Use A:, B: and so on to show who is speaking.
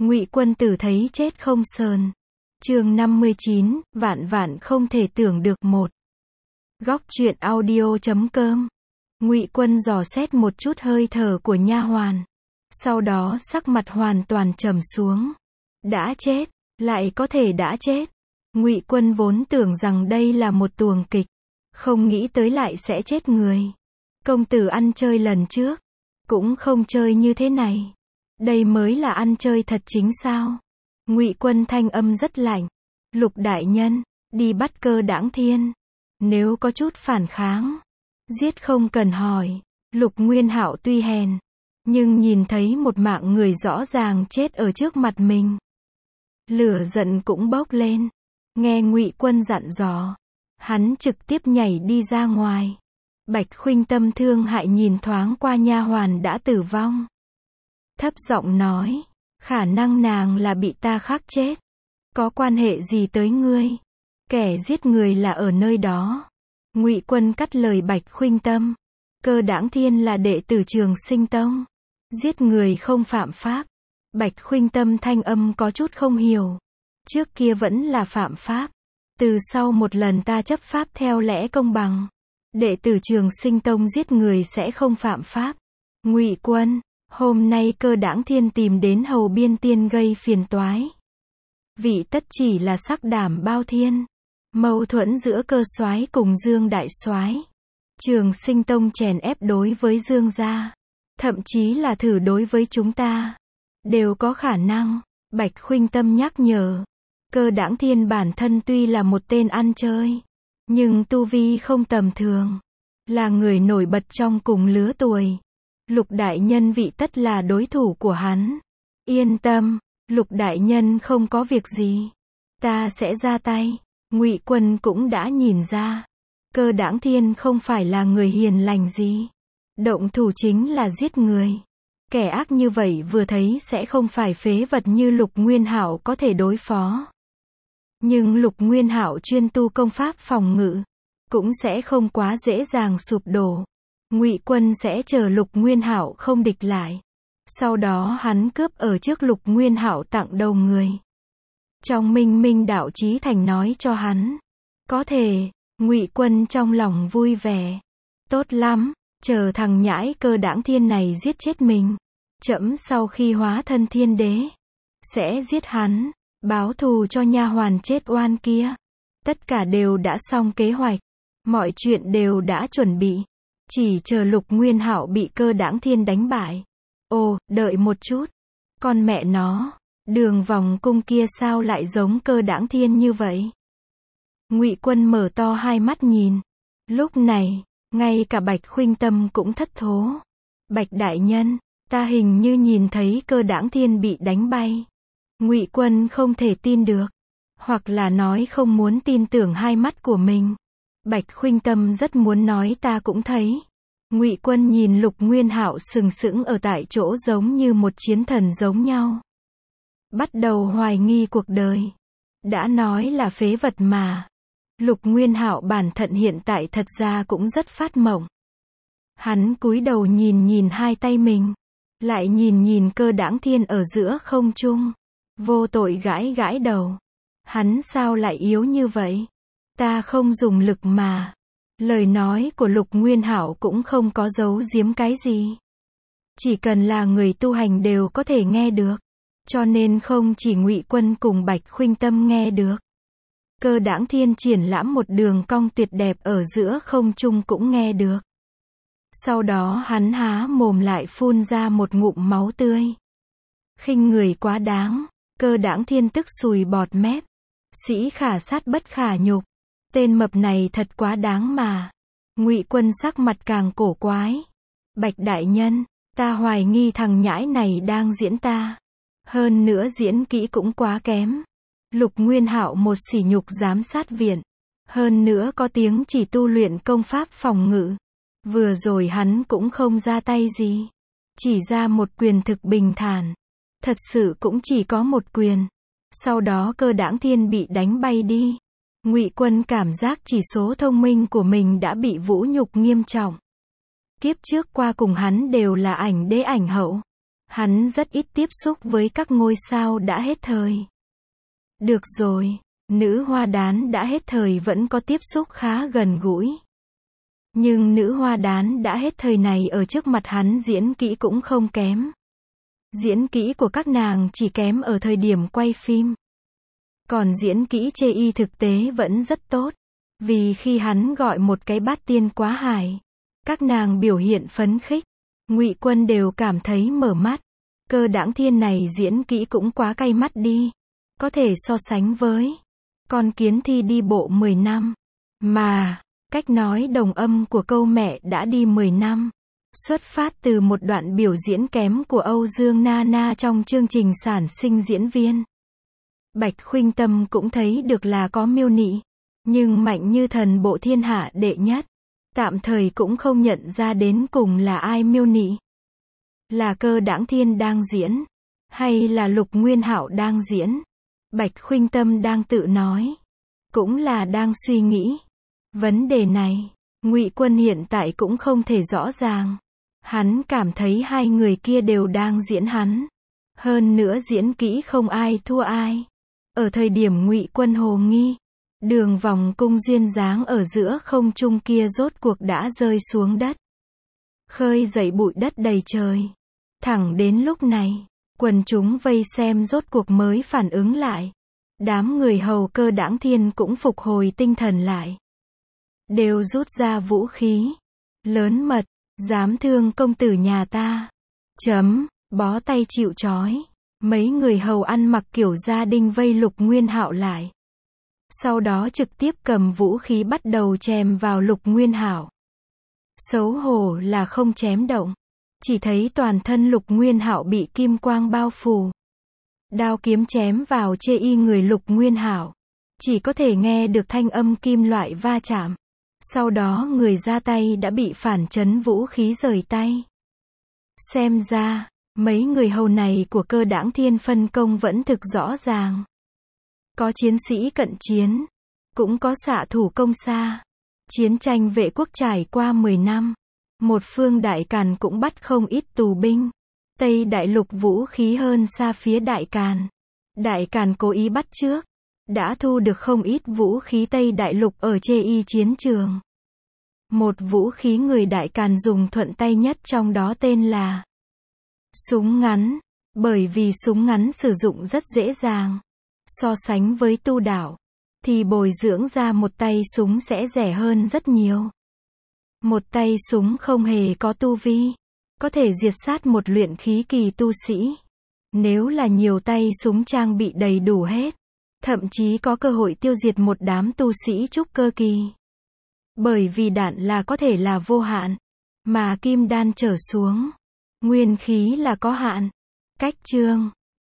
A: Ngụy Quân Tử thấy chết không sờn. Chương 59, vạn vạn không thể tưởng được một. Góc truyện audio.com. Ngụy Quân dò xét một chút hơi thở của nha hoàn. Sau đó sắc mặt hoàn toàn trầm xuống. Đã chết, lại có thể đã chết. Ngụy Quân vốn tưởng rằng đây là một tuồng kịch, không nghĩ tới lại sẽ chết người. Công tử ăn chơi lần trước, cũng không chơi như thế này. Đây mới là ăn chơi thật chính sao? Ngụy Quân thanh âm rất lạnh. Lục đại nhân, đi bắt Cơ Đãng Thiên. Nếu có chút phản kháng, giết không cần hỏi. Lục Nguyên Hạo tuy hèn, nhưng nhìn thấy một mạng người rõ ràng chết ở trước mặt mình, lửa giận cũng bốc lên. Nghe Ngụy Quân dặn dò, hắn trực tiếp nhảy đi ra ngoài. Bạch Khuynh Tâm thương hại nhìn thoáng qua nha hoàn đã tử vong, thấp giọng nói, khả năng nàng là bị ta khắc chết. Có quan hệ gì tới ngươi? Kẻ giết người là ở nơi đó. Ngụy Quân cắt lời Bạch Khuynh Tâm. Cơ Đãng Thiên là đệ tử Trường Sinh Tông, giết người không phạm pháp. Bạch Khuynh Tâm thanh âm có chút không hiểu. Trước kia vẫn là phạm pháp, từ sau một lần ta chấp pháp theo lẽ công bằng, đệ tử Trường Sinh Tông giết người sẽ không phạm pháp. Ngụy Quân, hôm nay Cơ Đãng Thiên tìm đến Hầu Biên Tiên gây phiền toái. Vị tất chỉ là sắc đảm bao thiên. Mâu thuẫn giữa Cơ soái cùng Dương đại soái. Trường Sinh Tông chèn ép đối với Dương gia, thậm chí là thử đối với chúng ta, đều có khả năng. Bạch Khuynh Tâm nhắc nhở. Cơ Đãng Thiên bản thân tuy là một tên ăn chơi, nhưng tu vi không tầm thường, là người nổi bật trong cùng lứa tuổi. Lục đại nhân vị tất là đối thủ của hắn. Yên tâm, Lục đại nhân không có việc gì, ta sẽ ra tay. Ngụy Quân cũng đã nhìn ra, Cơ Đãng Thiên không phải là người hiền lành gì, động thủ chính là giết người. Kẻ ác như vậy vừa thấy sẽ không phải phế vật như Lục Nguyên Hạo có thể đối phó. Nhưng Lục Nguyên Hạo chuyên tu công pháp phòng ngự, cũng sẽ không quá dễ dàng sụp đổ. Ngụy Quân sẽ chờ Lục Nguyên Hạo không địch lại, sau đó hắn cướp ở trước Lục Nguyên Hạo tặng đầu người. Trong Minh Minh đạo chí thành nói cho hắn, có thể. Ngụy Quân trong lòng vui vẻ. Tốt lắm, chờ thằng nhãi Cơ Đãng Thiên này giết chết mình, trẫm sau khi hóa thân thiên đế, sẽ giết hắn, báo thù cho nha hoàn chết oan kia. Tất cả đều đã xong kế hoạch, mọi chuyện đều đã chuẩn bị, chỉ chờ Lục Nguyên Hạo bị Cơ Đãng Thiên đánh bại. Ồ, đợi một chút, con mẹ nó, đường vòng cung kia sao lại giống Cơ Đãng Thiên như vậy? Ngụy Quân mở to hai mắt nhìn. Lúc này, ngay cả Bạch Khuynh Tâm cũng thất thố. Bạch đại nhân, ta hình như nhìn thấy Cơ Đãng Thiên bị đánh bay. Ngụy Quân không thể tin được, hoặc là nói không muốn tin tưởng hai mắt của mình. Bạch Khuynh Tâm rất muốn nói ta cũng thấy. Ngụy Quân nhìn Lục Nguyên Hạo sừng sững ở tại chỗ giống như một chiến thần giống nhau, bắt đầu hoài nghi cuộc đời. Đã nói là phế vật mà. Lục Nguyên Hạo bản thân hiện tại thật ra cũng rất phát mộng. Hắn cúi đầu nhìn nhìn hai tay mình, lại nhìn nhìn Cơ Đãng Thiên ở giữa không trung, vô tội gãi gãi đầu. Hắn sao lại yếu như vậy? Ta không dùng lực mà. Lời nói của Lục Nguyên Hạo cũng không có giấu giếm cái gì. Chỉ cần là người tu hành đều có thể nghe được. Cho nên không chỉ Ngụy Quân cùng Bạch Khuynh Tâm nghe được. Cơ Đãng Thiên triển lãm một đường cong tuyệt đẹp ở giữa không trung cũng nghe được. Sau đó hắn há mồm lại phun ra một ngụm máu tươi. Khinh người quá đáng. Cơ Đãng Thiên tức sùi bọt mép. Sĩ khả sát bất khả nhục. Tên mập này thật quá đáng mà. Ngụy Quân sắc mặt càng cổ quái. Bạch đại nhân, ta hoài nghi thằng nhãi này đang diễn ta. Hơn nữa diễn kỹ cũng quá kém. Lục Nguyên Hạo một sỉ nhục giám sát viện, hơn nữa có tiếng chỉ tu luyện công pháp phòng ngự. Vừa rồi hắn cũng không ra tay gì, chỉ ra một quyền thực bình thản. Thật sự cũng chỉ có một quyền. Sau đó Cơ Đãng Thiên bị đánh bay đi. Ngụy Quân cảm giác chỉ số thông minh của mình đã bị vũ nhục nghiêm trọng. Kiếp trước qua cùng hắn đều là ảnh đế ảnh hậu. Hắn rất ít tiếp xúc với các ngôi sao đã hết thời. Được rồi, nữ hoa đán đã hết thời vẫn có tiếp xúc khá gần gũi. Nhưng nữ hoa đán đã hết thời này ở trước mặt hắn diễn kỹ cũng không kém. Diễn kỹ của các nàng chỉ kém ở thời điểm quay phim. Còn diễn kỹ chê y thực tế vẫn rất tốt. Vì khi hắn gọi một cái bát tiên quá hải, các nàng biểu hiện phấn khích, Ngụy Quân đều cảm thấy mở mắt. Cơ Đãng Thiên này diễn kỹ cũng quá cay mắt đi. Có thể so sánh với con kiến thi đi bộ 10 năm. Mà, cách nói đồng âm của câu mẹ đã đi 10 năm. Xuất phát từ một đoạn biểu diễn kém của Âu Dương Nana trong chương trình sản sinh diễn viên. Bạch Khuynh Tâm cũng thấy được là có miêu nị. Nhưng mạnh như thần bộ thiên hạ đệ nhất. Tạm thời cũng không nhận ra đến cùng là ai miêu nị. Là Cơ Đãng Thiên đang diễn. Hay là Lục Nguyên Hạo đang diễn. Bạch Khuynh Tâm đang tự nói. Cũng là đang suy nghĩ. Vấn đề này, Ngụy Quân hiện tại cũng không thể rõ ràng. Hắn cảm thấy hai người kia đều đang diễn hắn. Hơn nữa diễn kỹ không ai thua ai. Ở thời điểm Ngụy Quân hồ nghi, đường vòng cung duyên dáng ở giữa không trung kia rốt cuộc đã rơi xuống đất. Khơi dậy bụi đất đầy trời. Thẳng đến lúc này, quần chúng vây xem rốt cuộc mới phản ứng lại. Đám người hầu Cơ Đãng Thiên cũng phục hồi tinh thần lại. Đều rút ra vũ khí. Lớn mật, dám thương công tử nhà ta. Bó tay chịu trói. Mấy người hầu ăn mặc kiểu gia đình vây Lục Nguyên Hạo lại. Sau đó trực tiếp cầm vũ khí bắt đầu chém vào Lục Nguyên Hạo. Xấu hổ là không chém động. Chỉ thấy toàn thân Lục Nguyên Hạo bị kim quang bao phủ. Đao kiếm chém vào chê y người Lục Nguyên Hạo. Chỉ có thể nghe được thanh âm kim loại va chạm. Sau đó người ra tay đã bị phản chấn vũ khí rời tay. Xem ra, mấy người hầu này của Cơ Đãng Thiên phân công vẫn thực rõ ràng. Có chiến sĩ cận chiến, cũng có xạ thủ công xa. Chiến tranh vệ quốc trải qua 10 năm. Một phương Đại Càn cũng bắt không ít tù binh. Tây Đại Lục vũ khí hơn xa phía Đại Càn. Đại Càn cố ý bắt trước. Đã thu được không ít vũ khí Tây Đại Lục ở chê y chiến trường. Một vũ khí người Đại Càn dùng thuận tay nhất trong đó tên là súng ngắn. Bởi vì súng ngắn sử dụng rất dễ dàng. So sánh với tu đạo, thì bồi dưỡng ra một tay súng sẽ rẻ hơn rất nhiều. Một tay súng không hề có tu vi. Có thể diệt sát một luyện khí kỳ tu sĩ. Nếu là nhiều tay súng trang bị đầy đủ hết. Thậm chí có cơ hội tiêu diệt một đám tu sĩ trúc cơ kỳ. Bởi vì đạn là có thể là vô hạn. Mà kim đan trở xuống. Nguyên khí là có hạn. Cách chương